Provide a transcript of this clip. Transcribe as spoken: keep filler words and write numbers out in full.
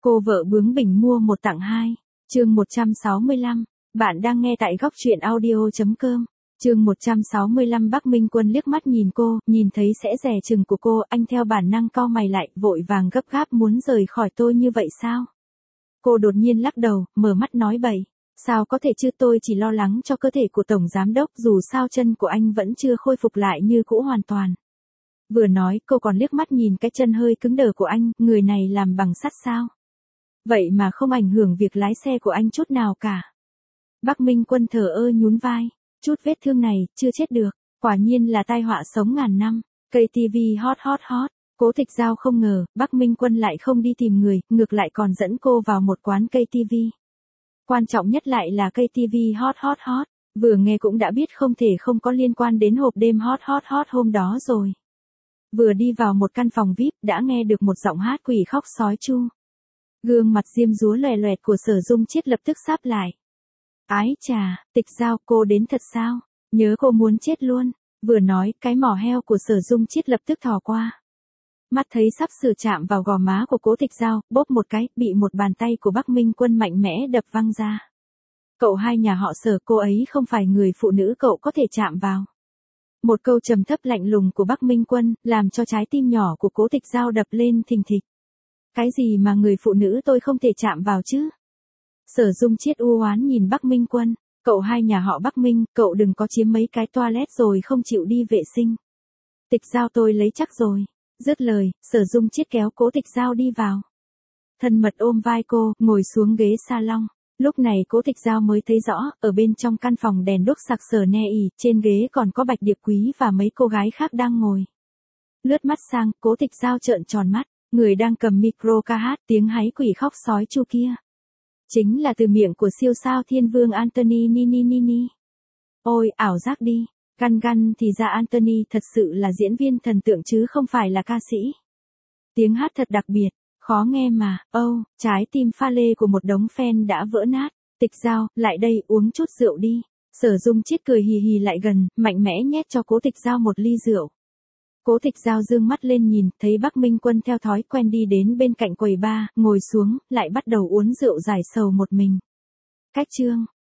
Cô vợ bướng bỉnh mua một tặng hai. Chương một trăm sáu mươi lăm. Bạn đang nghe tại góc truyện audio chấm com. Chương một trăm sáu mươi lăm. Bắc Minh Quân liếc mắt nhìn cô, nhìn thấy sẽ dè chừng của cô, anh theo bản năng cau mày lại, vội vàng gấp gáp muốn rời khỏi tôi như vậy sao? Cô đột nhiên lắc đầu, mở mắt nói bậy. Sao có thể chứ, tôi chỉ lo lắng cho cơ thể của Tổng Giám Đốc, dù sao chân của anh vẫn chưa khôi phục lại như cũ hoàn toàn. Vừa nói, cô còn liếc mắt nhìn cái chân hơi cứng đờ của anh, người này làm bằng sắt sao? Vậy mà không ảnh hưởng việc lái xe của anh chút nào cả. Bắc Minh Quân thờ ơ nhún vai, chút vết thương này, chưa chết được, quả nhiên là tai họa sống ngàn năm. Cây ti vi hot hot hot, Cố Tịch Giao không ngờ, Bắc Minh Quân lại không đi tìm người, ngược lại còn dẫn cô vào một quán cây ti vi. Quan trọng nhất lại là cây ti vi hot hot hot, vừa nghe cũng đã biết không thể không có liên quan đến hộp đêm hot hot hot hôm đó rồi. Vừa đi vào một căn phòng vi ai pi, đã nghe được một giọng hát quỷ khóc sói chu. Gương mặt diêm dúa loè loẹt của Sở Dung Chiết lập tức sáp lại. Ái chà, Tịch Giao, cô đến thật sao? Nhớ cô muốn chết luôn. Vừa nói, cái mỏ heo của Sở Dung Chiết lập tức thò qua. Mắt thấy sắp sửa chạm vào gò má của Cố Tịch Giao, bóp một cái, bị một bàn tay của Bắc Minh Quân mạnh mẽ đập văng ra. Cậu hai nhà họ Sở, cô ấy không phải người phụ nữ cậu có thể chạm vào. Một câu trầm thấp lạnh lùng của Bắc Minh Quân, làm cho trái tim nhỏ của Cố Tịch Giao đập lên thình thịch. Cái gì mà người phụ nữ tôi không thể chạm vào chứ? Sở Dung Chiết u oán nhìn Bắc Minh Quân, cậu hai nhà họ Bắc Minh, cậu đừng có chiếm mấy cái toilet rồi không chịu đi vệ sinh. Tịch Giao tôi lấy chắc rồi. Dứt lời, Sở Dung Chiết kéo Cố Tịch Giao đi vào. Thân mật ôm vai cô, ngồi xuống ghế salon. Lúc này Cố Tịch Giao mới thấy rõ, ở bên trong căn phòng đèn đuốc sặc sỡ ne ỉ, trên ghế còn có Bạch Điệp Quý và mấy cô gái khác đang ngồi. Lướt mắt sang, Cố Tịch Giao trợn tròn mắt, người đang cầm micro ca hát tiếng háy quỷ khóc sói chu kia. Chính là từ miệng của siêu sao thiên vương Anthony Nini Nini. Ôi, ảo giác đi. Gan gan thì ra Anthony thật sự là diễn viên thần tượng chứ không phải là ca sĩ. Tiếng hát thật đặc biệt, khó nghe mà, âu, oh, trái tim pha lê của một đống fan đã vỡ nát. Tịch Giao, lại đây uống chút rượu đi. Sở Dung Chiết cười hì hì lại gần, mạnh mẽ nhét cho Cố Tịch Giao một ly rượu. Cố Tịch Giao dương mắt lên nhìn, thấy Bắc Minh Quân theo thói quen đi đến bên cạnh quầy bar, ngồi xuống, lại bắt đầu uống rượu giải sầu một mình. Cách chương,